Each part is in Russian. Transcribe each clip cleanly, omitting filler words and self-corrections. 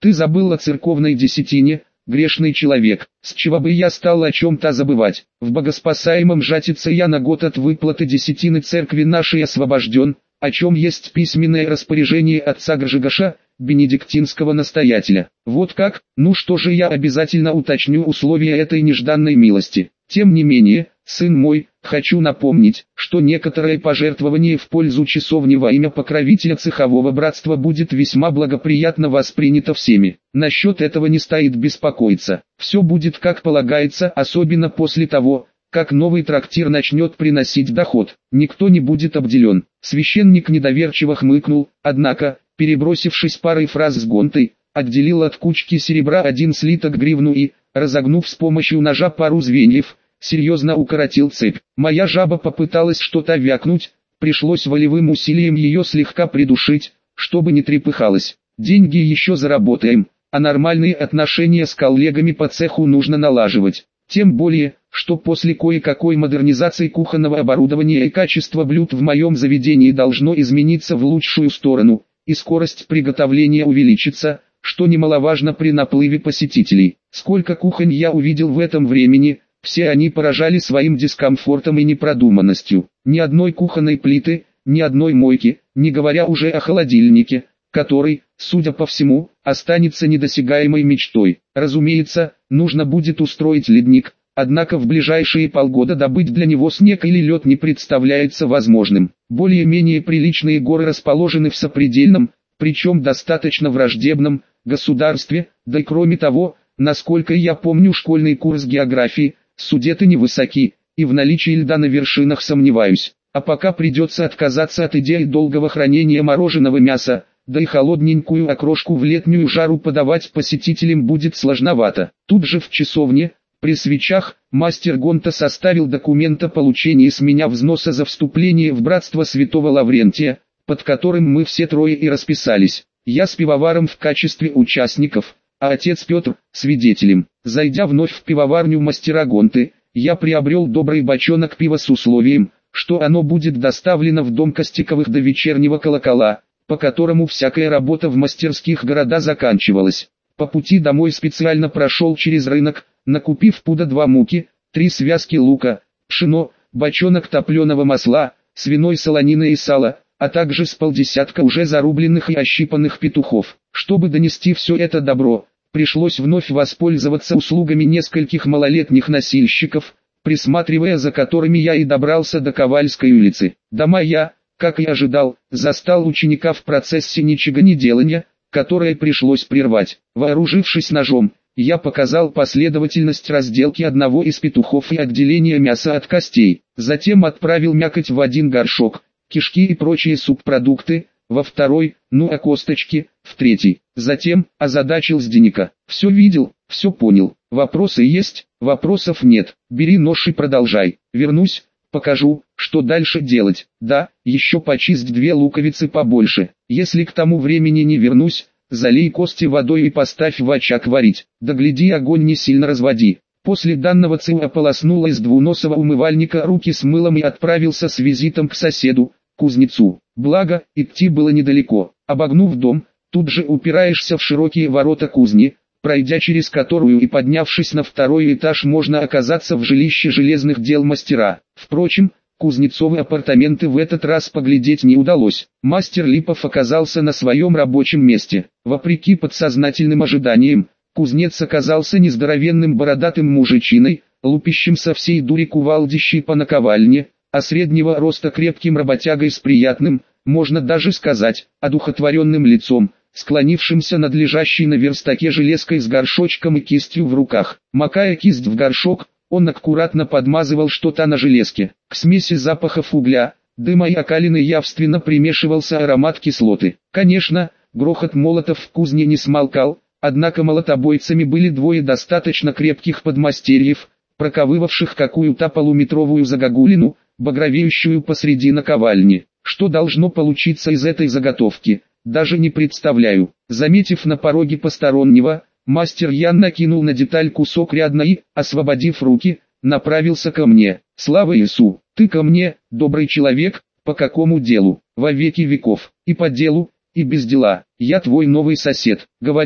Ты забыл о церковной десятине, грешный человек. С чего бы я стал о чем-то забывать? В богоспасаемом жатице я на год от выплаты десятины церкви нашей освобожден, о чем есть письменное распоряжение отца Гржигаша, бенедиктинского настоятеля. Вот как? Ну что же, я обязательно уточню условия этой нежданной милости. Тем не менее, сын мой, хочу напомнить, что некоторое пожертвование в пользу часовни во имя покровителя цехового братства будет весьма благоприятно воспринято всеми. Насчет этого не стоит беспокоиться. Все будет как полагается, особенно после того, как новый трактир начнет приносить доход. Никто не будет обделен. Священник недоверчиво хмыкнул, однако, перебросившись парой фраз с Гонтой, отделил от кучки серебра один слиток гривну и, разогнув с помощью ножа пару звеньев, серьезно укоротил цепь. Моя жаба попыталась что-то вякнуть, пришлось волевым усилием ее слегка придушить, чтобы не трепыхалась. Деньги еще заработаем, а нормальные отношения с коллегами по цеху нужно налаживать. Тем более, что после кое-какой модернизации кухонного оборудования и качество блюд в моем заведении должно измениться в лучшую сторону, и скорость приготовления увеличится, что немаловажно при наплыве посетителей. Сколько кухонь я увидел в этом времени, все они поражали своим дискомфортом и непродуманностью. Ни одной кухонной плиты, ни одной мойки, не говоря уже о холодильнике, который, судя по всему, останется недосягаемой мечтой. Разумеется, нужно будет устроить ледник, однако в ближайшие полгода добыть для него снег или лед не представляется возможным. Более-менее приличные горы расположены в сопредельном, причем достаточно враждебном, государстве, да и кроме того, насколько я помню школьный курс географии, Судеты невысоки, и в наличии льда на вершинах сомневаюсь. А пока придется отказаться от идеи долгого хранения мороженого мяса, да и холодненькую окрошку в летнюю жару подавать посетителям будет сложновато. Тут же в часовне, при свечах, мастер Гонта составил документ о получении с меня взноса за вступление в братство святого Лаврентия, под которым мы все трое и расписались. Я с пивоваром в качестве участников, а отец Петр – свидетелем. Зайдя вновь в пивоварню мастера Гонты, я приобрел добрый бочонок пива с условием, что оно будет доставлено в дом Костиковых до вечернего колокола, по которому всякая работа в мастерских города заканчивалась. По пути домой специально прошел через рынок, накупив пуда 2 муки, 3 связки лука, пшено, бочонок топленого масла, свиной солонины и сала, а также с полдесятка уже зарубленных и ощипанных петухов. Чтобы донести все это добро, пришлось вновь воспользоваться услугами нескольких малолетних носильщиков, присматривая за которыми я и добрался до Ковальской улицы. Дома я, как и ожидал, застал ученика в процессе ничегонеделания, которое пришлось прервать. Вооружившись ножом, я показал последовательность разделки одного из петухов и отделения мяса от костей. Затем отправил мякоть в один горшок, кишки и прочие субпродукты, во второй, ну а косточки, в третий. Затем, озадачил Зденика. Все видел, все понял. Вопросы есть, вопросов нет. Бери нож и продолжай. Вернусь, покажу, что дальше делать. Да, еще почисть 2 луковицы побольше. Если к тому времени не вернусь, залей кости водой и поставь в очаг варить. Да гляди, огонь не сильно разводи. После данного цел ополоснул из двуносого умывальника руки с мылом и отправился с визитом к соседу, кузнецу. Благо, идти было недалеко. Обогнув дом, тут же упираешься в широкие ворота кузни, пройдя через которую и поднявшись на 2-й этаж можно оказаться в жилище железных дел мастера. Впрочем, Кузнецовы апартаменты в этот раз поглядеть не удалось. Мастер Липов оказался на своем рабочем месте. Вопреки подсознательным ожиданиям, кузнец оказался нездоровенным бородатым мужичиной, лупящим со всей дури кувалдищей по наковальне, а среднего роста крепким работягой с приятным, можно даже сказать, одухотворенным лицом, склонившимся над лежащей на верстаке железкой с горшочком и кистью в руках. Макая кисть в горшок, он аккуратно подмазывал что-то на железке. К смеси запахов угля, дыма и окалины явственно примешивался аромат кислоты. Конечно, грохот молотов в кузне не смолкал, однако молотобойцами были 2 достаточно крепких подмастерьев, проковывавших какую-то полуметровую загогулину, багровеющую посреди наковальни. Что должно получиться из этой заготовки, даже не представляю. Заметив на пороге постороннего, мастер Ян накинул на деталь кусок рядна и, освободив руки, направился ко мне. «Слава Иису! Ты ко мне, добрый человек, по какому делу? Во веки веков, и по делу, и без дела. Я твой новый сосед. Говорят,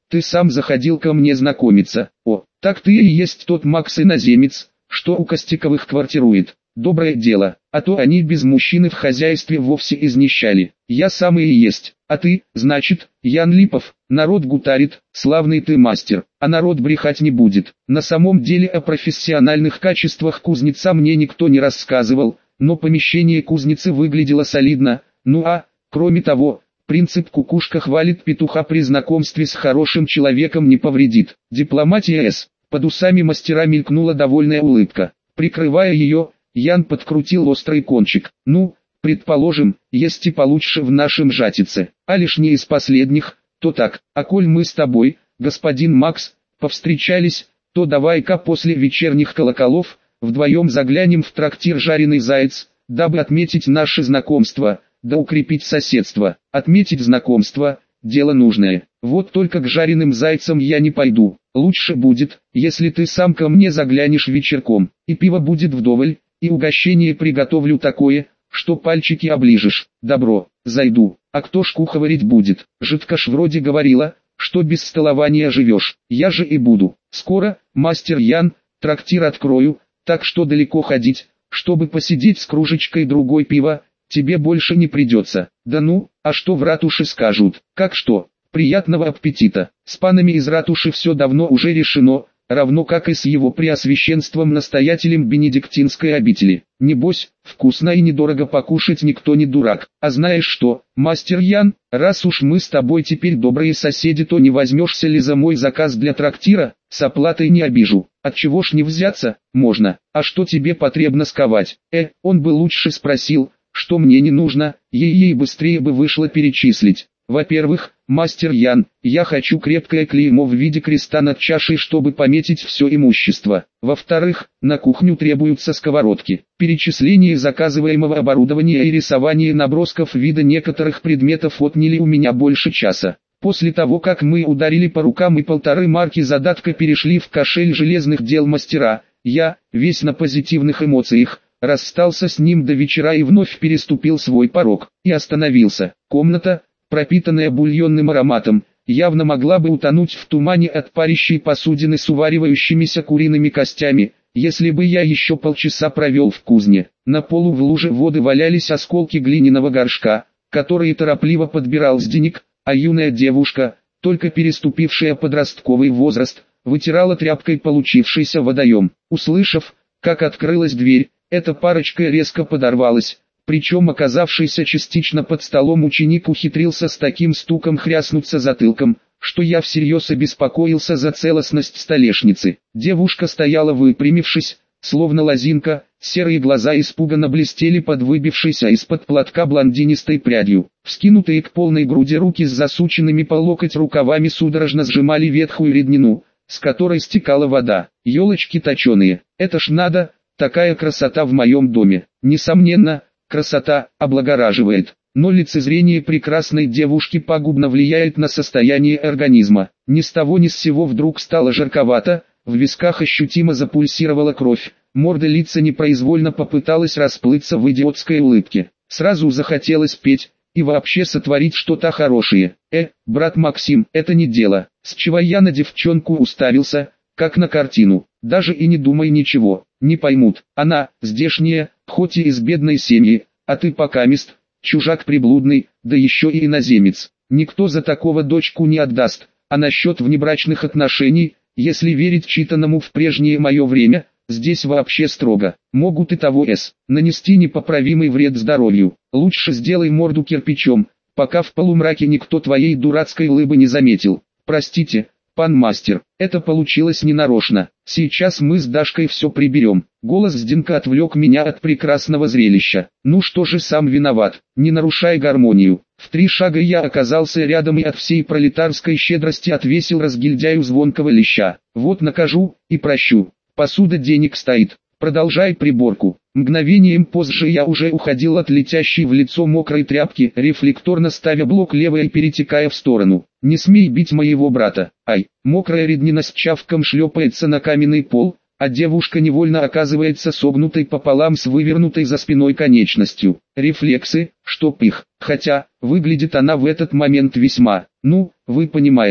ты сам заходил ко мне знакомиться. О, так ты и есть тот Макс-иноземец, что у Костиковых квартирует. Доброе дело, а то они без мужчины в хозяйстве вовсе изнищали. Я сам и есть, а ты, значит, Ян Липов, народ гутарит, славный ты мастер, а народ брехать не будет. На самом деле о профессиональных качествах кузнеца мне никто не рассказывал, но помещение кузницы выглядело солидно, кроме того, принцип «кукушка хвалит петуха» при знакомстве с хорошим человеком не повредит. Дипломатия С. Под усами мастера мелькнула довольная улыбка. Прикрывая ее, Ян подкрутил острый кончик. Предположим, есть и получше в нашем жатице, а лишь не из последних, то так, а коль мы с тобой, господин Макс, повстречались, то давай-ка после вечерних колоколов, вдвоем заглянем в трактир «Жареный заяц», дабы отметить наше знакомство, да укрепить соседство. Отметить знакомство – дело нужное, вот только к жареным зайцам я не пойду, лучше будет, если ты сам ко мне заглянешь вечерком, и пиво будет вдоволь, и угощение приготовлю такое, что пальчики оближешь. Добро, зайду, а кто ж куховарить будет? Жидко ж вроде говорила, что без столования живешь, я же и буду. Скоро, мастер Ян, трактир открою, так что далеко ходить, чтобы посидеть с кружечкой другой пива, тебе больше не придется. Да а что в ратуше скажут? Как что? Приятного аппетита. С панами из ратуши все давно уже решено, равно как и с его преосвященством-настоятелем Бенедиктинской обители. Небось, вкусно и недорого покушать никто не дурак. А знаешь что, мастер Ян, раз уж мы с тобой теперь добрые соседи, то не возьмешься ли за мой заказ для трактира? С оплатой не обижу. Отчего ж не взяться? Можно. А что тебе потребно сковать? Он бы лучше спросил, что мне не нужно, ей быстрее бы вышло перечислить. Во-первых, мастер Ян, я хочу крепкое клеймо в виде креста над чашей, чтобы пометить все имущество. Во-вторых, на кухню требуются сковородки. Перечисление заказываемого оборудования и рисование набросков вида некоторых предметов отняли у меня больше часа. После того, как мы ударили по рукам и 1,5 марки задатка перешли в кошель железных дел мастера, я, весь на позитивных эмоциях, расстался с ним до вечера и вновь переступил свой порог, и остановился. Комната, пропитанная бульонным ароматом, явно могла бы утонуть в тумане от парящей посудины с уваривающимися куриными костями, если бы я еще полчаса провел в кузне. На полу в луже воды валялись осколки глиняного горшка, которые торопливо подбирал Зденик, а юная девушка, только переступившая подростковый возраст, вытирала тряпкой получившийся водоем. Услышав, как открылась дверь, эта парочка резко подорвалась. Причем оказавшийся частично под столом ученик ухитрился с таким стуком хряснуться затылком, что я всерьез обеспокоился за целостность столешницы. Девушка стояла выпрямившись, словно лозинка, серые глаза испуганно блестели под выбившейся из-под платка блондинистой прядью. Вскинутые к полной груди руки с засученными по локоть рукавами судорожно сжимали ветхую реднину, с которой стекала вода. Елочки точеные, это ж надо, такая красота в моем доме. Несомненно, красота облагораживает, но лицезрение прекрасной девушки пагубно влияет на состояние организма. Ни с того ни с сего вдруг стало жарковато, в висках ощутимо запульсировала кровь, морда лица непроизвольно попыталась расплыться в идиотской улыбке. Сразу захотелось петь и вообще сотворить что-то хорошее. Брат Максим, это не дело. С чего я на девчонку уставился, как на картину? Даже и не думай ничего, не поймут. Она, здешняя, хоть и из бедной семьи, а ты покамест, чужак приблудный, да еще и иноземец. Никто за такого дочку не отдаст. А насчет внебрачных отношений, если верить читанному в прежнее мое время, здесь вообще строго. Могут и того нанести непоправимый вред здоровью. Лучше сделай морду кирпичом, пока в полумраке никто твоей дурацкой лыбы не заметил. Простите, пан мастер, это получилось ненарочно. Сейчас мы с Дашкой все приберем. Голос Зденка отвлек меня от прекрасного зрелища. Ну что же, сам виноват, не нарушай гармонию. В 3 шага я оказался рядом и от всей пролетарской щедрости отвесил разгильдяю звонкого леща. Вот накажу и прощу. Посуда денег стоит. Продолжай приборку. Мгновением позже я уже уходил от летящей в лицо мокрой тряпки, рефлекторно ставя блок лево и перетекая в сторону. Не смей бить моего брата. Ай, мокрая реднина с чавком шлепается на каменный пол, а девушка невольно оказывается согнутой пополам с вывернутой за спиной конечностью. Рефлексы, чтоб их. Хотя, выглядит она в этот момент весьма, вы понимаете.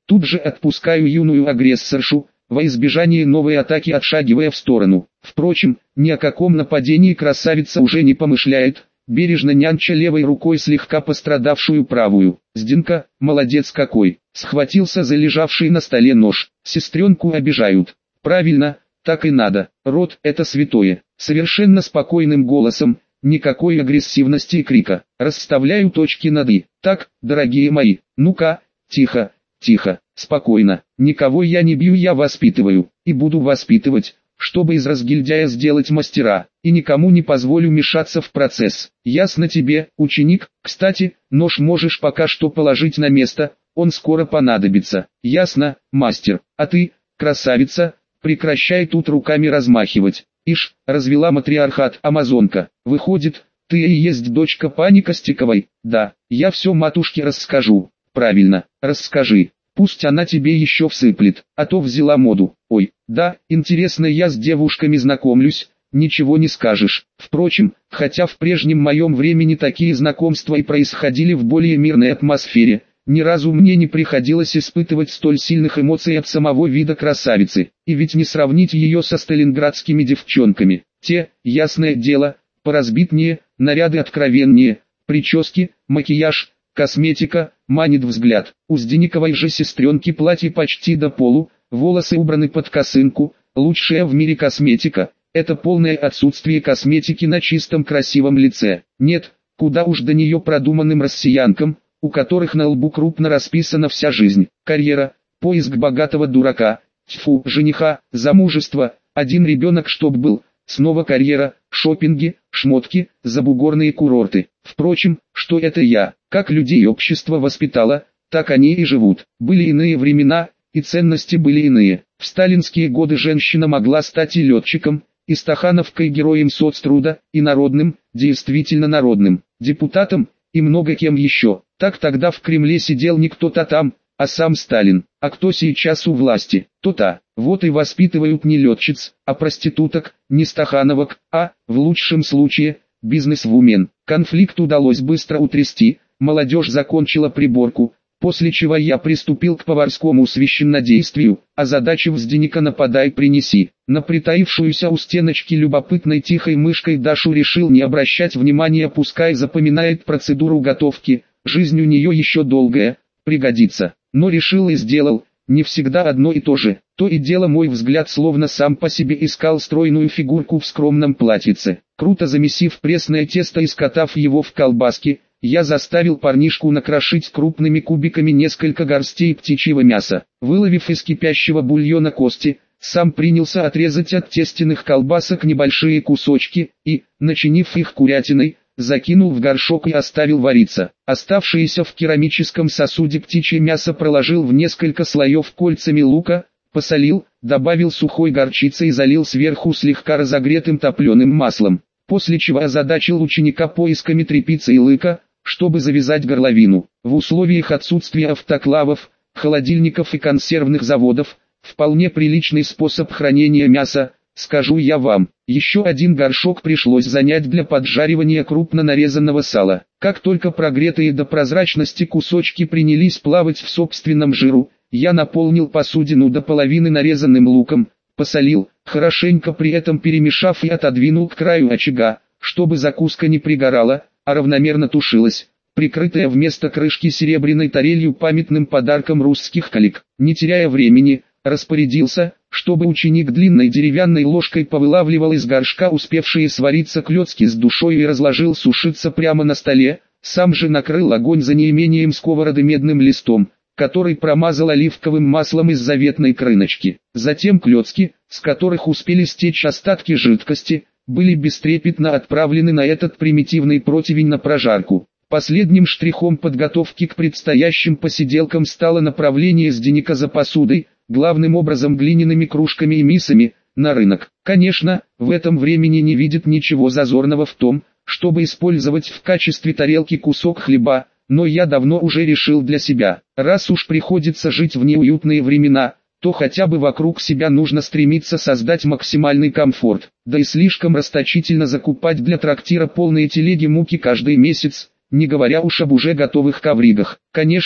Тут же отпускаю юную агрессоршу, во избежание новой атаки отшагивая в сторону. Впрочем, ни о каком нападении красавица уже не помышляет, бережно нянча левой рукой слегка пострадавшую правую. Зденка, молодец какой, схватился за лежавший на столе нож. Сестренку обижают. Правильно, так и надо, род это святое. Совершенно спокойным голосом, никакой агрессивности и крика. Расставляю точки над «и». Так, дорогие мои, ну-ка, тихо, тихо, спокойно. Никого я не бью, я воспитываю, и буду воспитывать, чтобы из разгильдяя сделать мастера, и никому не позволю мешаться в процесс. Ясно тебе, ученик? Кстати, нож можешь пока что положить на место, он скоро понадобится. Ясно, мастер? А ты, красавица, прекращай тут руками размахивать. Ишь, развела матриархат амазонка. Выходит, ты и есть дочка пани Костиковой? Да, я все матушке расскажу. Правильно, расскажи. Пусть она тебе еще всыплет, а то взяла моду. Ой, да, интересно, я с девушками знакомлюсь, ничего не скажешь. Впрочем, хотя в прежнем моем времени такие знакомства и происходили в более мирной атмосфере, ни разу мне не приходилось испытывать столь сильных эмоций от самого вида красавицы. И ведь не сравнить ее со сталинградскими девчонками. Те, ясное дело, поразбитнее, наряды откровеннее, прически, макияж, косметика, манит взгляд. У Здениковой же сестренки платье почти до полу, волосы убраны под косынку, лучшая в мире косметика. Это полное отсутствие косметики на чистом красивом лице. Нет, куда уж до нее продуманным россиянкам, у которых на лбу крупно расписана вся жизнь. Карьера, поиск богатого дурака, тьфу, жениха, замужество, один ребенок чтоб был, снова карьера, шопинги, шмотки, забугорные курорты. Впрочем, что это я, как людей общество воспитало, так они и живут. Были иные времена, и ценности были иные. В сталинские годы женщина могла стать и летчиком, и стахановкой, героем соцтруда, и народным, действительно народным, депутатом, и много кем еще. Так тогда в Кремле сидел не кто-то там, а сам Сталин. А кто сейчас у власти? То-то. Вот и воспитывают не летчиц, а проституток, не стахановок, а, в лучшем случае, бизнес-вумен. Конфликт удалось быстро утрясти, молодежь закончила приборку, после чего я приступил к поварскому священнодействию, озадачив Зденика «нападай принеси». На притаившуюся у стеночки любопытной тихой мышкой Дашу решил не обращать внимания, пускай запоминает процедуру готовки, жизнь у нее еще долгая, пригодится. Но решил и сделал, не всегда одно и то же. То и дело мой взгляд словно сам по себе искал стройную фигурку в скромном платьице. Круто замесив пресное тесто и скатав его в колбаски, я заставил парнишку накрошить крупными кубиками несколько горстей птичьего мяса. Выловив из кипящего бульона кости, сам принялся отрезать от тестяных колбасок небольшие кусочки и, начинив их курятиной, закинул в горшок и оставил вариться. Оставшееся в керамическом сосуде птичье мясо проложил в несколько слоев кольцами лука, посолил, добавил сухой горчицы и залил сверху слегка разогретым топленым маслом. После чего озадачил ученика поисками тряпицы и лыка, чтобы завязать горловину. В условиях отсутствия автоклавов, холодильников и консервных заводов, вполне приличный способ хранения мяса, скажу я вам. Еще один горшок пришлось занять для поджаривания крупно нарезанного сала. Как только прогретые до прозрачности кусочки принялись плавать в собственном жиру, я наполнил посудину до половины нарезанным луком, посолил, хорошенько при этом перемешав и отодвинул к краю очага, чтобы закуска не пригорала, а равномерно тушилась, прикрытая вместо крышки серебряной тарелью памятным подарком русских коллег. Не теряя времени, распорядился, чтобы ученик длинной деревянной ложкой повылавливал из горшка успевшие свариться клёцки с душой и разложил сушиться прямо на столе, сам же накрыл огонь за неимением сковороды медным листом, который промазал оливковым маслом из заветной крыночки. Затем клёцки, с которых успели стечь остатки жидкости, были бестрепетно отправлены на этот примитивный противень на прожарку. Последним штрихом подготовки к предстоящим посиделкам стало направление Зденика за посудой, главным образом глиняными кружками и мисами, на рынок. Конечно, в этом времени не видит ничего зазорного в том, чтобы использовать в качестве тарелки кусок хлеба, но я давно уже решил для себя, раз уж приходится жить в неуютные времена, то хотя бы вокруг себя нужно стремиться создать максимальный комфорт, да и слишком расточительно закупать для трактира полные телеги муки каждый месяц, не говоря уж об уже готовых ковригах. Конечно,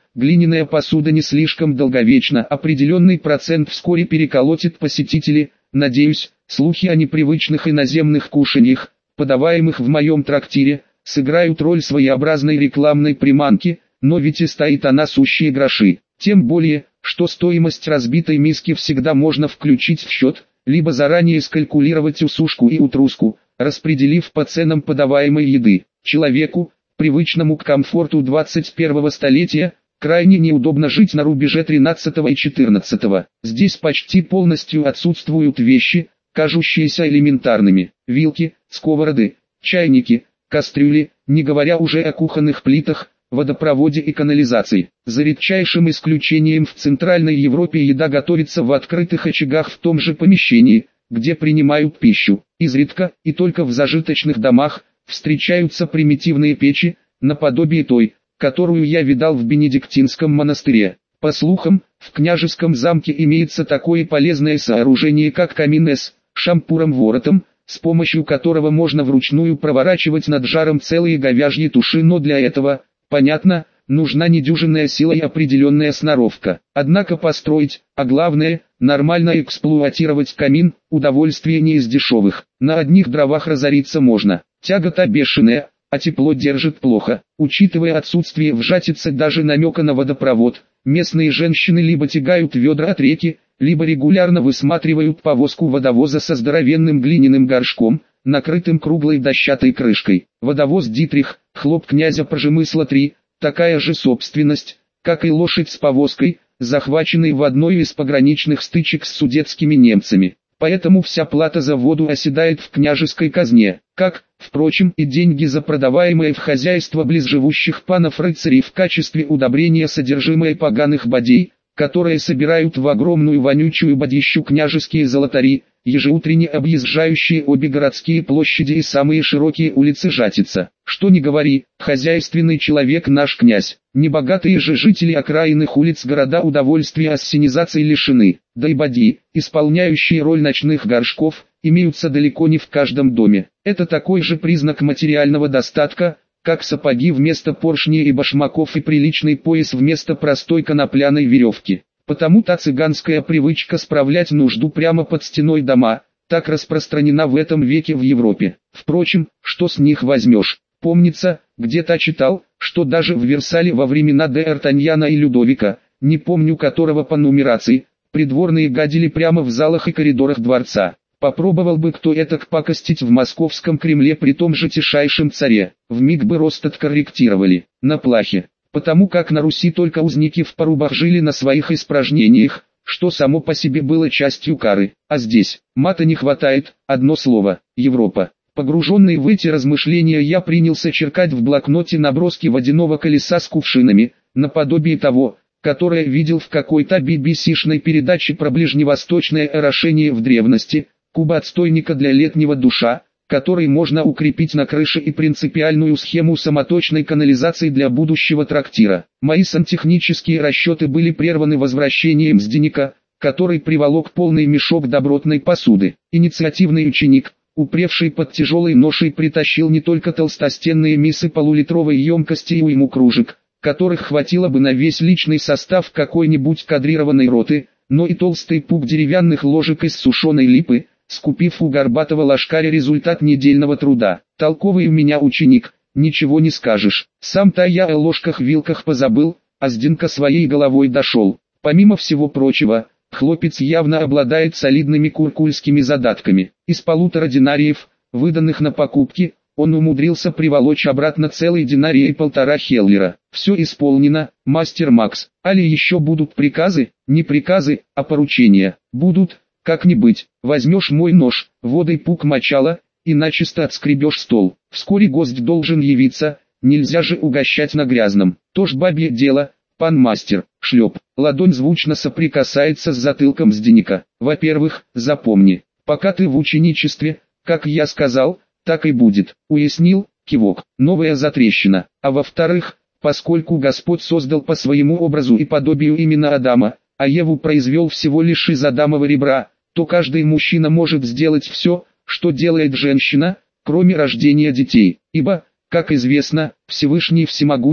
глиняная посуда не слишком долговечна, определенный процент вскоре переколотит посетители. Надеюсь, слухи о непривычных иноземных кушаньях, подаваемых в моем трактире, сыграют роль своеобразной рекламной приманки, но ведь и стоит она сущие гроши. Тем более, что стоимость разбитой миски всегда можно включить в счет, либо заранее скалькулировать усушку и утруску, распределив по ценам подаваемой еды. Человеку, привычному к комфорту 21-го столетия, крайне неудобно жить на рубеже 13-го и 14-го. Здесь почти полностью отсутствуют вещи, кажущиеся элементарными. Вилки, сковороды, чайники, кастрюли, не говоря уже о кухонных плитах, водопроводе и канализации. За редчайшим исключением в Центральной Европе еда готовится в открытых очагах в том же помещении, где принимают пищу. Изредка, и только в зажиточных домах, встречаются примитивные печи, наподобие той, которую я видал в Бенедиктинском монастыре. По слухам, в княжеском замке имеется такое полезное сооружение, как камин с шампуром-воротом, с помощью которого можно вручную проворачивать над жаром целые говяжьи туши, но для этого, понятно, нужна недюжинная сила и определенная сноровка. Однако построить, а главное, нормально эксплуатировать камин, удовольствие не из дешевых. На одних дровах разориться можно, тягота бешеная, а тепло держит плохо. Учитывая отсутствие в Жатице даже намека на водопровод, местные женщины либо тягают ведра от реки, либо регулярно высматривают повозку водовоза со здоровенным глиняным горшком, накрытым круглой дощатой крышкой. Водовоз Дитрих, хлоп князя Пожемысла-3, такая же собственность, как и лошадь с повозкой, захваченной в одной из пограничных стычек с судетскими немцами. Поэтому вся плата за воду оседает в княжеской казне, как, впрочем, и деньги за продаваемое в хозяйство близживущих панов-рыцарей в качестве удобрения содержимое поганых бадей, которые собирают в огромную вонючую бадищу княжеские золотари, ежеутренне объезжающие обе городские площади и самые широкие улицы Жатица. Что ни говори, хозяйственный человек наш князь. Небогатые же жители окраинных улиц города удовольствия ассенизации лишены, да и бадьи, исполняющие роль ночных горшков, имеются далеко не в каждом доме. Это такой же признак материального достатка, как сапоги вместо поршней и башмаков и приличный пояс вместо простой конопляной веревки. Потому та цыганская привычка справлять нужду прямо под стеной дома, так распространена в этом веке в Европе. Впрочем, что с них возьмешь? Помнится, где-то читал, что даже в Версале во времена де Артаньяна и Людовика, не помню которого по нумерации, придворные гадили прямо в залах и коридорах дворца. Попробовал бы кто этак пакостить в московском Кремле при том же тишайшем царе, вмиг бы рост откорректировали, на плахе. Потому как на Руси только узники в порубах жили на своих испражнениях, что само по себе было частью кары, а здесь, мата не хватает, одно слово, Европа. Погруженный в эти размышления я принялся черкать в блокноте наброски водяного колеса с кувшинами, наподобие того, которое видел в какой-то BBC-шной передаче про ближневосточное орошение в древности, куба отстойника для летнего душа, который можно укрепить на крыше, и принципиальную схему самоточной канализации для будущего трактира. Мои сантехнические расчеты были прерваны возвращением Зденика, который приволок полный мешок добротной посуды. Инициативный ученик, упревший под тяжелой ношей, притащил не только толстостенные мисы полулитровой емкости и уйму кружек, которых хватило бы на весь личный состав какой-нибудь кадрированной роты, но и толстый пук деревянных ложек из сушеной липы, скупив у горбатого лошкаря результат недельного труда. Толковый у меня ученик, ничего не скажешь. Сам-то я о ложках-вилках позабыл, а Зденка своей головой дошел. Помимо всего прочего, хлопец явно обладает солидными куркульскими задатками. Из 1,5 динариев, выданных на покупки, он умудрился приволочь обратно целый динарий и 1,5 хеллера. Все исполнено, мастер Макс. Али еще будут приказы? Не приказы, а поручения. Будут. Как не быть, возьмешь мой нож, водой пук мочала, и начисто отскребешь стол. Вскоре гость должен явиться, нельзя же угощать на грязном. То ж бабье дело, пан мастер. Шлеп. Ладонь звучно соприкасается с затылком Зденика. Во-первых, запомни, пока ты в ученичестве, как я сказал, так и будет. Уяснил? Кивок. Новая затрещина. А во-вторых, поскольку Господь создал по своему образу и подобию именно Адама, а Еву произвел всего лишь из Адамова ребра, то каждый мужчина может сделать все, что делает женщина, кроме рождения детей. Ибо, как известно, Всевышний всемогущ,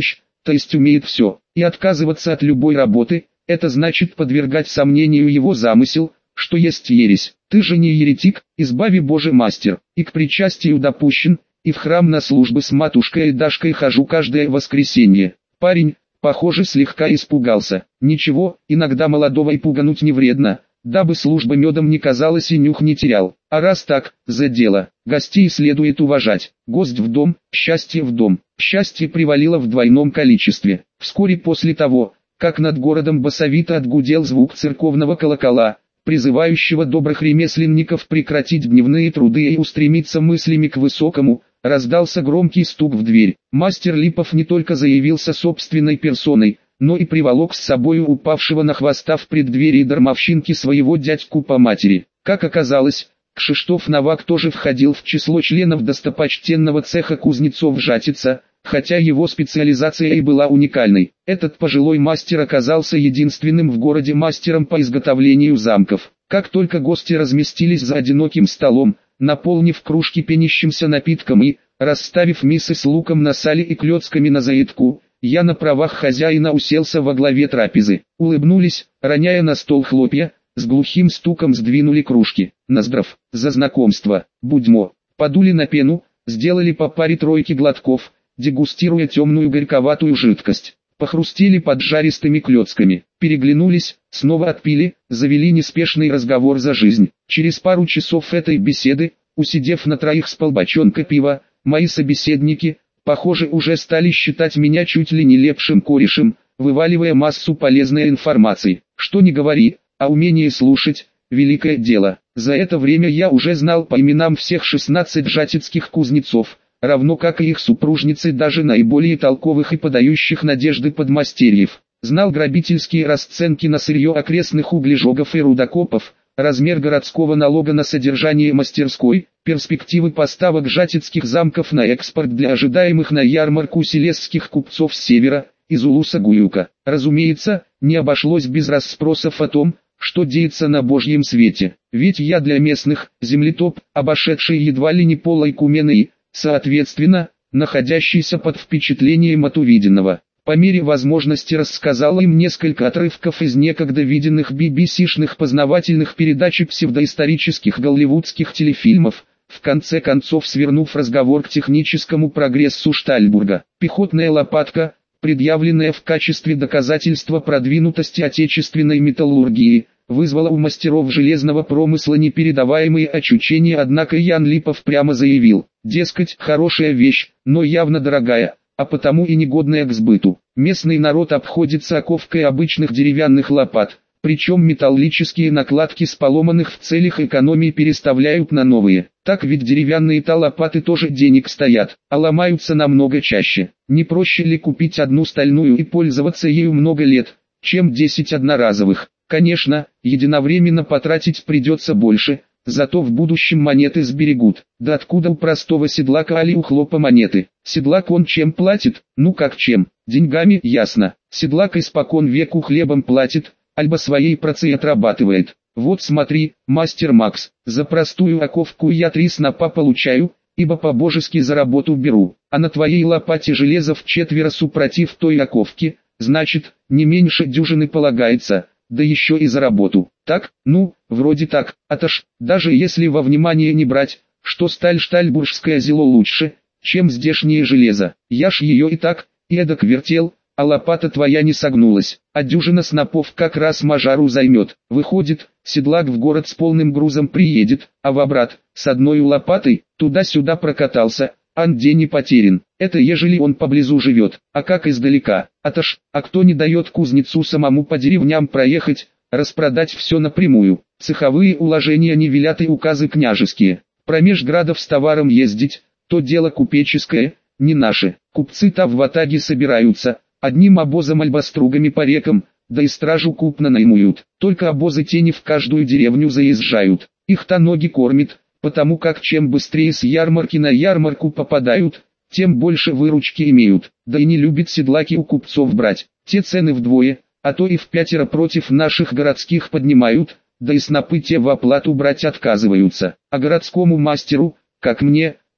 то есть умеет все, и отказываться от любой работы, это значит подвергать сомнению его замысел, что есть ересь. Ты же не еретик, избави Боже мастер, и к причастию допущен, и в храм на службы с матушкой и Дашкой хожу каждое воскресенье. Парень, похоже, слегка испугался. Ничего, иногда молодого и пугануть не вредно, дабы служба медом не казалась и нюх не терял. А раз так, за дело, гостей следует уважать. Гость в дом, счастье в дом. Счастье привалило в двойном количестве. Вскоре после того, как над городом басовито отгудел звук церковного колокола, призывающего добрых ремесленников прекратить дневные труды и устремиться мыслями к высокому, раздался громкий стук в дверь. Мастер Липов не только заявился собственной персоной, но и приволок с собою упавшего на хвоста в преддверии дармовщинки своего дядьку по матери. Как оказалось, Кшиштоф Новак тоже входил в число членов достопочтенного цеха кузнецов-жатица, хотя его специализация и была уникальной. Этот пожилой мастер оказался единственным в городе мастером по изготовлению замков. Как только гости разместились за одиноким столом, наполнив кружки пенящимся напитком и, расставив мисы с луком на сале и клёцками на заедку, я на правах хозяина уселся во главе трапезы. Улыбнулись, роняя на стол хлопья, с глухим стуком сдвинули кружки. Наздрав, за знакомство, будьмо. Подули на пену, сделали по паре-тройки глотков, дегустируя темную горьковатую жидкость. Похрустели поджаристыми клёцками, переглянулись, снова отпили, завели неспешный разговор за жизнь. Через пару часов этой беседы, усидев на троих с полбочонка пива, мои собеседники, похоже, уже стали считать меня чуть ли не лепшим корешем, вываливая массу полезной информации. Что ни говори, а умение слушать – великое дело. За это время я уже знал по именам всех 16 жатицких кузнецов, равно как и их супружницы, даже наиболее толковых и подающих надежды подмастерьев. Знал грабительские расценки на сырье окрестных углежогов и рудокопов, размер городского налога на содержание мастерской, перспективы поставок жатицких замков на экспорт для ожидаемых на ярмарку селезских купцов с севера, из Улуса-Гуюка. Разумеется, не обошлось без расспросов о том, что деется на Божьем свете. Ведь я для местных, землетоп, обошедший едва ли не полойкумены и, соответственно, находящийся под впечатлением от увиденного. По мере возможности рассказал им несколько отрывков из некогда виденных BBC-шных познавательных передач и псевдоисторических голливудских телефильмов, в конце концов свернув разговор к техническому прогрессу Штальбурга. Пехотная лопатка, предъявленная в качестве доказательства продвинутости отечественной металлургии, вызвало у мастеров железного промысла непередаваемые ощущения, однако Ян Липов прямо заявил, дескать, хорошая вещь, но явно дорогая, а потому и негодная к сбыту. Местный народ обходится оковкой обычных деревянных лопат, причем металлические накладки с поломанных в целях экономии переставляют на новые. Так ведь деревянные-то лопаты тоже денег стоят, а ломаются намного чаще. Не проще ли купить одну стальную и пользоваться ею много лет, чем 10 одноразовых? Конечно, единовременно потратить придется больше, зато в будущем монеты сберегут. Да откуда у простого седлака али у хлопа монеты? Седлак он чем платит? Ну как чем? Деньгами, ясно. Седлак испокон веку хлебом платит, альбо своей працей отрабатывает. Вот смотри, мастер Макс, за простую оковку я 3 снопа получаю, ибо по-божески за работу беру, а на твоей лопате железо вчетверо супротив той оковки, значит, не меньше дюжины полагается, да еще и за работу. Так, ну, вроде так, даже если во внимание не брать, что сталь штальбургская зело лучше, чем здешнее железо. Я ж ее и так, и эдак вертел, а лопата твоя не согнулась, а дюжина снопов как раз мажару займет. Выходит, седлак в город с полным грузом приедет, а в обрат, с одной лопатой, туда-сюда прокатался, а нде не потерян. Это ежели он поблизу живет, а как издалека? А кто не дает кузнецу самому по деревням проехать, распродать все напрямую? Цеховые уложения не велят и указы княжеские. Промеж градов с товаром ездить, то дело купеческое, не наше. Купцы-то в ватаге собираются, одним обозом альбастругами по рекам, да и стражу купно наймуют. Только обозы тени в каждую деревню заезжают. Их-то ноги кормит, потому как чем быстрее с ярмарки на ярмарку попадают, тем больше выручки имеют. Да и не любят седлаки у купцов брать. Те цены вдвое, а то и в 5 против наших городских поднимают, да и снопы те в оплату брать отказываются. А городскому мастеру, как мне,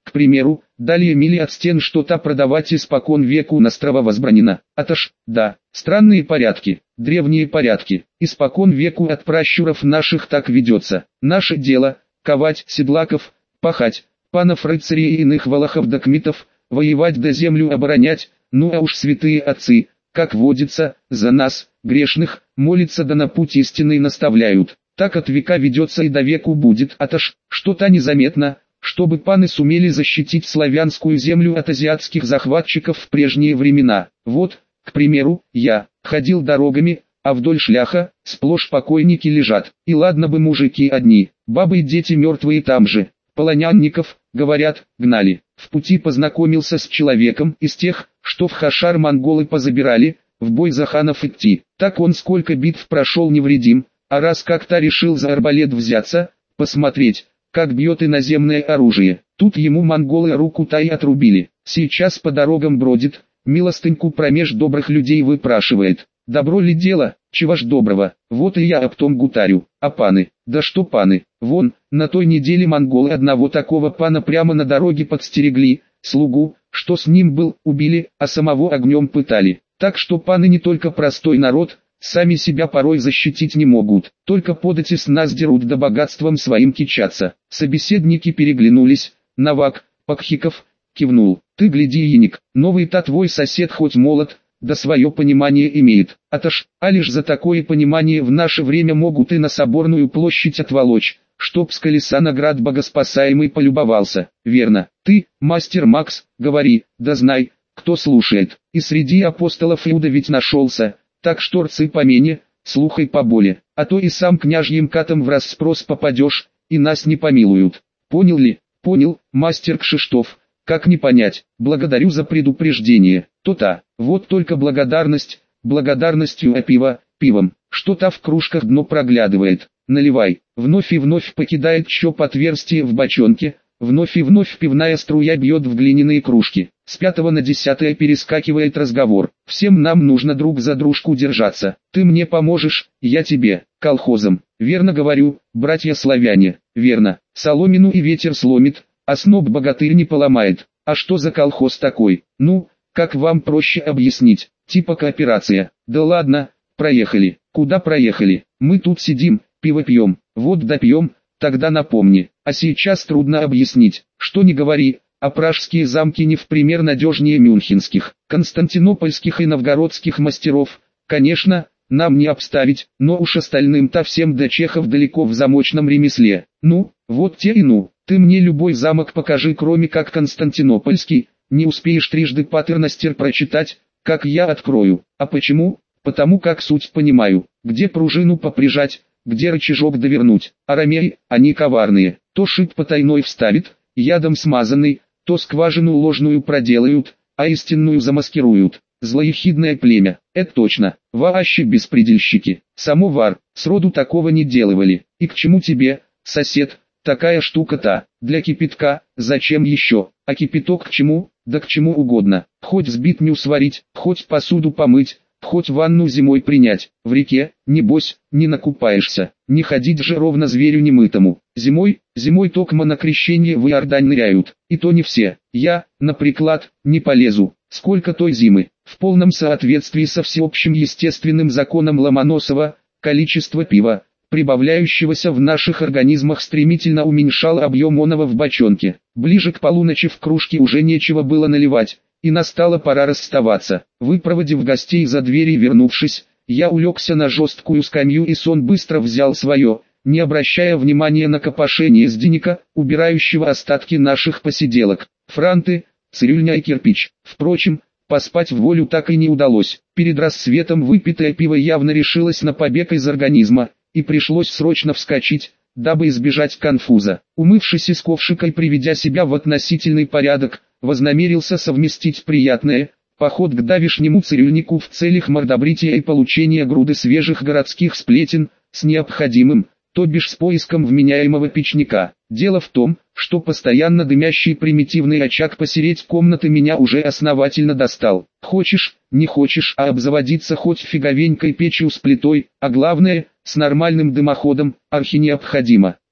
к примеру, далее мили от стен что-то продавать испокон веку на острова возбранено. Да, странные порядки, древние порядки, испокон веку от пращуров наших так ведется. Наше дело – ковать седлаков, пахать, панов рыцарей и иных волохов да кмитов, воевать да землю оборонять, ну а уж святые отцы, как водится, за нас, грешных, молятся да на путь истинный наставляют. Так от века ведется и до веку будет. Что-то незаметно, чтобы паны сумели защитить славянскую землю от азиатских захватчиков в прежние времена. Вот, к примеру, я ходил дорогами, а вдоль шляха сплошь покойники лежат. И ладно бы мужики одни, бабы и дети мертвые там же. Полонянников, говорят, гнали. В пути познакомился с человеком из тех, что в Хашар монголы позабирали, в бой за ханов идти. Так он сколько битв прошел невредим, а раз как-то решил за арбалет взяться, посмотреть, как бьет иноземное оружие. Тут ему монголы руку-то и отрубили. Сейчас по дорогам бродит, милостыньку промеж добрых людей выпрашивает. Добро ли дело, чего ж доброго, вот и я об том гутарю. А паны, да что паны, вон, на той неделе монголы одного такого пана прямо на дороге подстерегли, слугу, что с ним был, убили, а самого огнем пытали. Так что паны не только простой народ, сами себя порой защитить не могут, только подати с нас дерут да богатством своим кичатся. Собеседники переглянулись, Навак, Пакхиков, кивнул. Ты гляди, Яник, новый-то твой сосед хоть молод, да свое понимание имеет. А лишь за такое понимание в наше время могут и на Соборную площадь отволочь, чтоб с колеса наград богоспасаемый полюбовался. Верно, ты, мастер Макс, говори, да знай, кто слушает. И среди апостолов Иуда ведь нашелся, так что рцы помене, слухай поболе, а то и сам княжьим катом в расспрос попадешь, и нас не помилуют. Понял ли? Понял, мастер Кшиштоф. Как не понять, благодарю за предупреждение. То-то, вот только благодарность, благодарностью а пивом, что-то в кружках дно проглядывает. Наливай, вновь и вновь покидает чоп отверстие в бочонке, вновь и вновь пивная струя бьет в глиняные кружки. С 5 на 10 перескакивает разговор. Всем нам нужно друг за дружку держаться. Ты мне поможешь, я тебе, колхозом. Верно говорю, братья славяне, верно. Соломину и ветер сломит, а сноб богатырь не поломает. А что за колхоз такой? Ну, как вам проще объяснить? Типа кооперация. Да ладно, проехали. Куда проехали? Мы тут сидим, пиво пьем. Вот допьем, тогда напомни. А сейчас трудно объяснить. Что не говори, а пражские замки не в пример надежнее мюнхенских, константинопольских и новгородских мастеров. Конечно, нам не обставить, но уж остальным-то всем до чехов далеко в замочном ремесле. Ну, вот те и ну. Ты мне любой замок покажи, кроме как Константинопольский, не успеешь трижды патерностер прочитать, как я открою. А почему? Потому как суть понимаю, где пружину поприжать, где рычажок довернуть. А ромеи, они коварные, то шип потайной вставит, ядом смазанный, то скважину ложную проделают, а истинную замаскируют. Злоехидное племя, это точно, вообще беспредельщики. Самовар, сроду такого не делали. И к чему тебе, сосед? Такая штука-то, для кипятка, зачем еще? А кипяток к чему? Да к чему угодно. Хоть сбитню сварить, хоть посуду помыть, хоть ванну зимой принять. В реке, небось, не накупаешься. Не ходить же ровно зверю немытому. Зимой токмо на крещение в Иордань ныряют. И то не все. Я, на приклад, не полезу. Сколько той зимы, в полном соответствии со всеобщим естественным законом Ломоносова, количество пива, прибавляющегося в наших организмах, стремительно уменьшал объем оного в бочонке. Ближе к полуночи в кружке уже нечего было наливать, и настала пора расставаться. Выпроводив гостей за дверь и вернувшись, я улегся на жесткую скамью, и сон быстро взял свое, не обращая внимания на копошение Зденика, убирающего остатки наших посиделок. Франты, цирюльня и кирпич. Впрочем, поспать в волю так и не удалось. Перед рассветом выпитое пиво явно решилось на побег из организма, и пришлось срочно вскочить, дабы избежать конфуза. Умывшись из ковшика и приведя себя в относительный порядок, вознамерился совместить приятное, поход к давишнему цирюльнику в целях мордобрития и получения груды свежих городских сплетен, с необходимым, то бишь с поиском вменяемого печника. Дело в том, что постоянно дымящий примитивный очаг посередь комнаты меня уже основательно достал. Хочешь, не хочешь, а обзаводиться хоть фиговенькой печью с плитой, а главное, с нормальным дымоходом, архинеобходимо.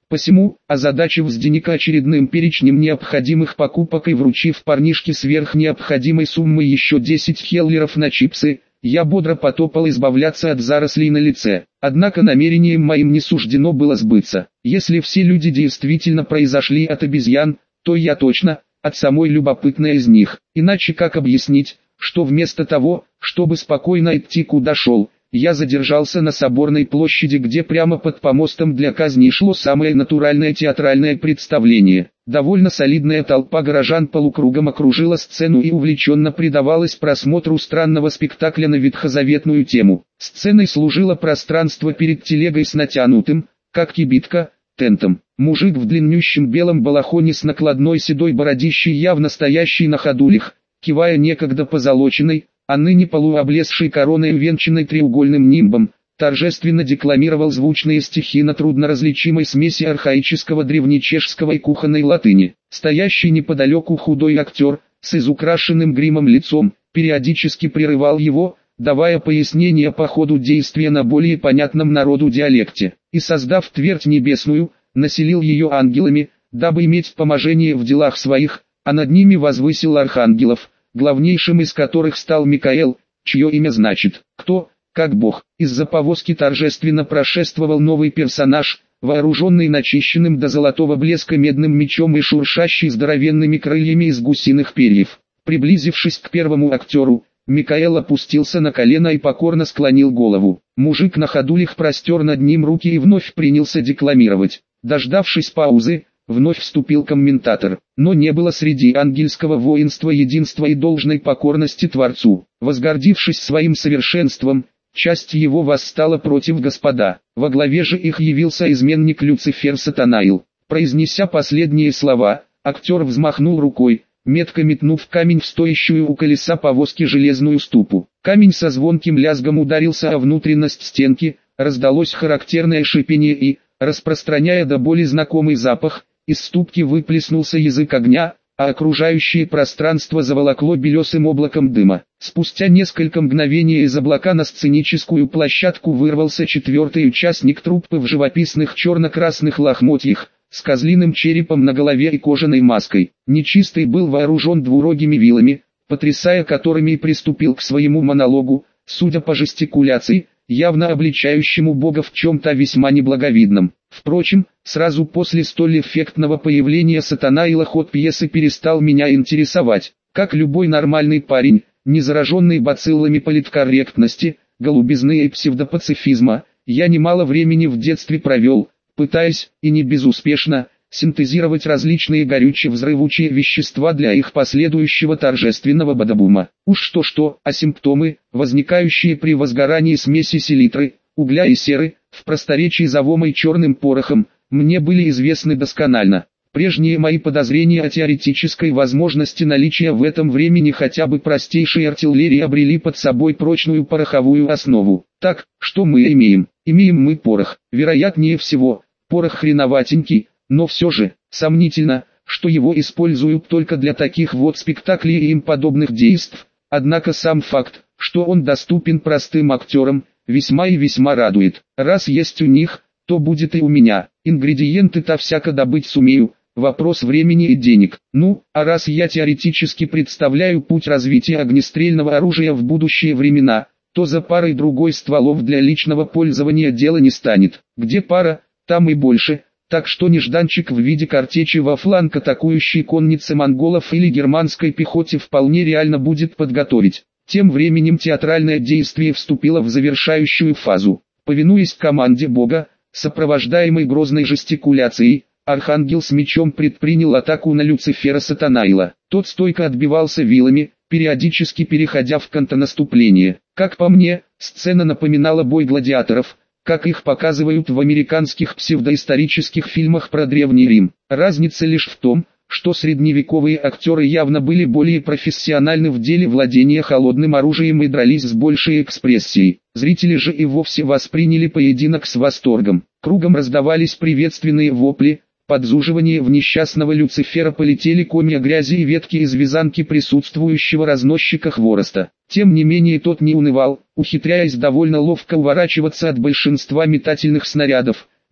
Посему, озадачив Зденика очередным перечнем необходимых покупок и вручив парнишке сверх необходимой суммы еще 10 хеллеров на чипсы, я бодро потопал избавляться от зарослей на лице. Однако намерением моим не суждено было сбыться. Если все люди действительно произошли от обезьян, то я точно, от самой любопытной из них. Иначе как объяснить, что вместо того, чтобы спокойно идти куда шел, я задержался на Соборной площади, где прямо под помостом для казни шло самое натуральное театральное представление. Довольно солидная толпа горожан полукругом окружила сцену и увлеченно предавалась просмотру странного спектакля на ветхозаветную тему. Сценой служило пространство перед телегой с натянутым, как кибитка, тентом. Мужик в длиннющем белом балахоне с накладной седой бородищей, явно стоящий на ходулях, кивая некогда позолоченной, а ныне полуоблезшей короной, увенчанной треугольным нимбом, торжественно декламировал звучные стихи на трудноразличимой смеси архаического древнечешского и кухонной латыни. Стоящий неподалеку худой актер, с изукрашенным гримом лицом, периодически прерывал его, давая пояснения по ходу действия на более понятном народу диалекте, и, создав твердь небесную, населил ее ангелами, дабы иметь поможение в делах своих, а над ними возвысил архангелов, главнейшим из которых стал Микаэл, чье имя значит «кто», как Бог. Из-за повозки торжественно прошествовал новый персонаж, вооруженный начищенным до золотого блеска медным мечом и шуршащий здоровенными крыльями из гусиных перьев. Приблизившись к первому актеру, Микаэл опустился на колено и покорно склонил голову. Мужик на ходулях простер над ним руки и вновь принялся декламировать. Дождавшись паузы, вновь вступил комментатор, но не было среди ангельского воинства единства и должной покорности Творцу. Возгордившись своим совершенством, часть его восстала против Господа. Во главе же их явился изменник Люцифер Сатанаил. Произнеся последние слова, актер взмахнул рукой, метко метнув камень в стоящую у колеса повозки железную ступу. Камень со звонким лязгом ударился о внутренность стенки, раздалось характерное шипение и, распространяя до боли знакомый запах, из ступки выплеснулся язык огня, а окружающее пространство заволокло белесым облаком дыма. Спустя несколько мгновений из облака на сценическую площадку вырвался четвертый участник труппы в живописных черно-красных лохмотьях, с козлиным черепом на голове и кожаной маской. Нечистый был вооружен двурогими вилами, потрясая которыми и приступил к своему монологу, судя по жестикуляции, явно обличающему Бога в чем-то весьма неблаговидном. Впрочем, сразу после столь эффектного появления Сатанаила ход пьесы перестал меня интересовать. Как любой нормальный парень, не зараженный бациллами политкорректности, голубизны и псевдопацифизма, я немало времени в детстве провел, пытаясь, и не безуспешно, синтезировать различные горюче-взрывучие вещества для их последующего торжественного бадабума. Уж что-что, а симптомы, возникающие при возгорании смеси селитры, угля и серы, в просторечии зовомой черным порохом, мне были известны досконально. Прежние мои подозрения о теоретической возможности наличия в этом времени хотя бы простейшей артиллерии обрели под собой прочную пороховую основу. Так, что мы имеем? Имеем мы порох. Вероятнее всего, порох хреноватенький, но все же, сомнительно, что его используют только для таких вот спектаклей и им подобных действий. Однако сам факт, что он доступен простым актерам, весьма и весьма радует. Раз есть у них, то будет и у меня. Ингредиенты-то всяко добыть сумею, вопрос времени и денег. Ну, а раз я теоретически представляю путь развития огнестрельного оружия в будущие времена, то за парой другой стволов для личного пользования дело не станет. Где пара, там и больше. Так что нежданчик в виде картечи во фланг атакующей конницы монголов или германской пехоте вполне реально будет подготовить. Тем временем театральное действие вступило в завершающую фазу. Повинуясь команде Бога, сопровождаемой грозной жестикуляцией, архангел с мечом предпринял атаку на Люцифера Сатанаила. Тот стойко отбивался вилами, периодически переходя в контрнаступление. Как по мне, сцена напоминала бой гладиаторов, как их показывают в американских псевдоисторических фильмах про Древний Рим. Разница лишь в том, что средневековые актеры явно были более профессиональны в деле владения холодным оружием и дрались с большей экспрессией. Зрители же и вовсе восприняли поединок с восторгом. Кругом раздавались приветственные вопли, подзуживание в несчастного Люцифера, полетели комья грязи и ветки из вязанки присутствующего разносчика хвороста. Тем не менее тот не унывал, ухитряясь довольно ловко уворачиваться от большинства метательных снарядов,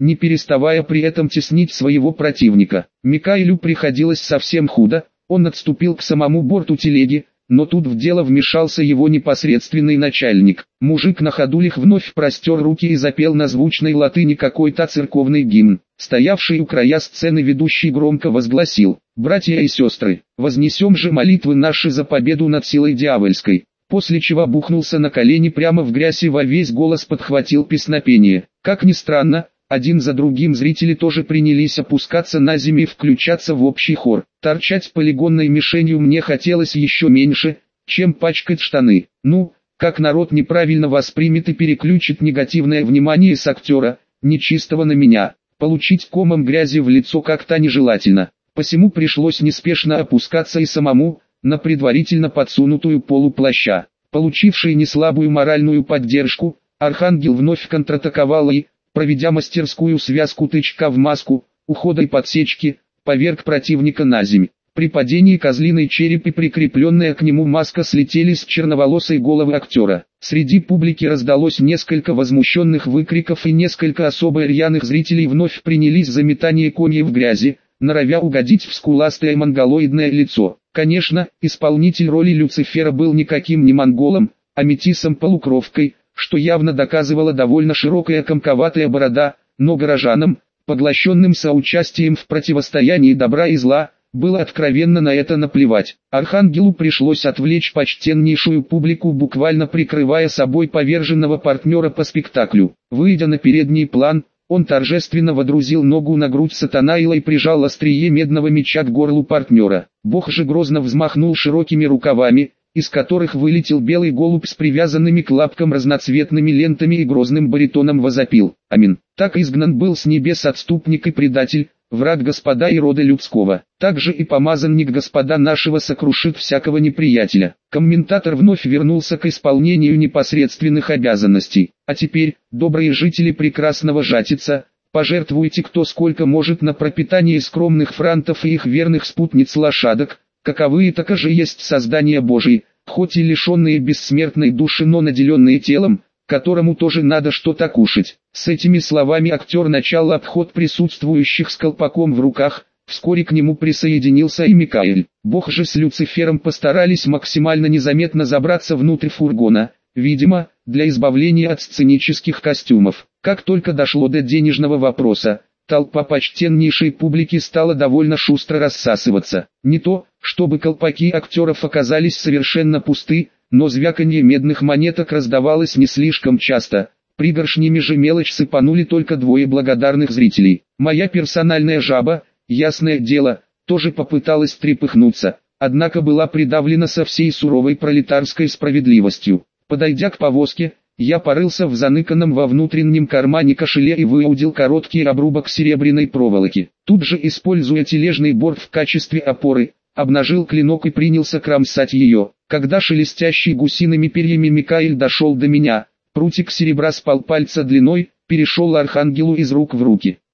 не переставая при этом теснить своего противника. Микаэлю приходилось совсем худо, он отступил к самому борту телеги, но тут в дело вмешался его непосредственный начальник. Мужик на ходулях вновь простер руки и запел на звучной латыни какой-то церковный гимн. Стоявший у края сцены ведущий громко возгласил: «Братья и сестры, вознесем же молитвы наши за победу над силой дьявольской», после чего бухнулся на колени прямо в грязь и во весь голос подхватил песнопение. Как ни странно, один за другим зрители тоже принялись опускаться на землю и включаться в общий хор. Торчать полигонной мишенью мне хотелось еще меньше, чем пачкать штаны. Ну, как народ неправильно воспримет и переключит негативное внимание с актера, нечистого на меня. Получить комом грязи в лицо как-то нежелательно. Посему пришлось неспешно опускаться и самому, на предварительно подсунутую полу плаща. Получивший неслабую моральную поддержку, Архангел вновь контратаковал и, проведя мастерскую связку тычка в маску, ухода и подсечки, поверг противника на земь. При падении козлиный череп и прикрепленная к нему маска слетели с черноволосой головы актера. Среди публики раздалось несколько возмущенных выкриков и несколько особо рьяных зрителей вновь принялись за метание комьев в грязи, норовя угодить в скуластое монголоидное лицо. Конечно, исполнитель роли Люцифера был никаким не монголом, а метисом-полукровкой, что явно доказывала довольно широкая комковатая борода, но горожанам, поглощенным соучастием в противостоянии добра и зла, было откровенно на это наплевать. Архангелу пришлось отвлечь почтеннейшую публику, буквально прикрывая собой поверженного партнера по спектаклю. Выйдя на передний план, он торжественно водрузил ногу на грудь Сатанаила и прижал острие медного меча к горлу партнера. Бог же грозно взмахнул широкими рукавами, из которых вылетел белый голубь с привязанными к лапкам разноцветными лентами и грозным баритоном возопил: «Амин». Так изгнан был с небес отступник и предатель, враг Господа и рода людского. Также и помазанник Господа нашего сокрушит всякого неприятеля. Комментатор вновь вернулся к исполнению непосредственных обязанностей. А теперь, добрые жители прекрасного Жатица, пожертвуйте кто сколько может на пропитание скромных франтов и их верных спутниц лошадок, каковые также есть создания Божии, хоть и лишенные бессмертной души, но наделенные телом, которому тоже надо что-то кушать. С этими словами актер начал обход присутствующих с колпаком в руках, вскоре к нему присоединился и Микаэль. Бог же с Люцифером постарались максимально незаметно забраться внутрь фургона, видимо, для избавления от сценических костюмов. Как только дошло до денежного вопроса, толпа почтеннейшей публики стала довольно шустро рассасываться. Не то, чтобы колпаки актеров оказались совершенно пусты, но звяканье медных монеток раздавалось не слишком часто. Пригоршнями же мелочь сыпанули только двое благодарных зрителей. Моя персональная жаба, ясное дело, тоже попыталась трепыхнуться, однако была придавлена со всей суровой пролетарской справедливостью. Подойдя к повозке, я порылся в заныканном во внутреннем кармане кошеле и выудил короткий обрубок серебряной проволоки. Тут же, используя тележный борт в качестве опоры, обнажил клинок и принялся кромсать ее. Когда шелестящий гусиными перьями Микаэль дошел до меня, прутик серебра спал пальца длиной, перешел Архангелу из рук в руки.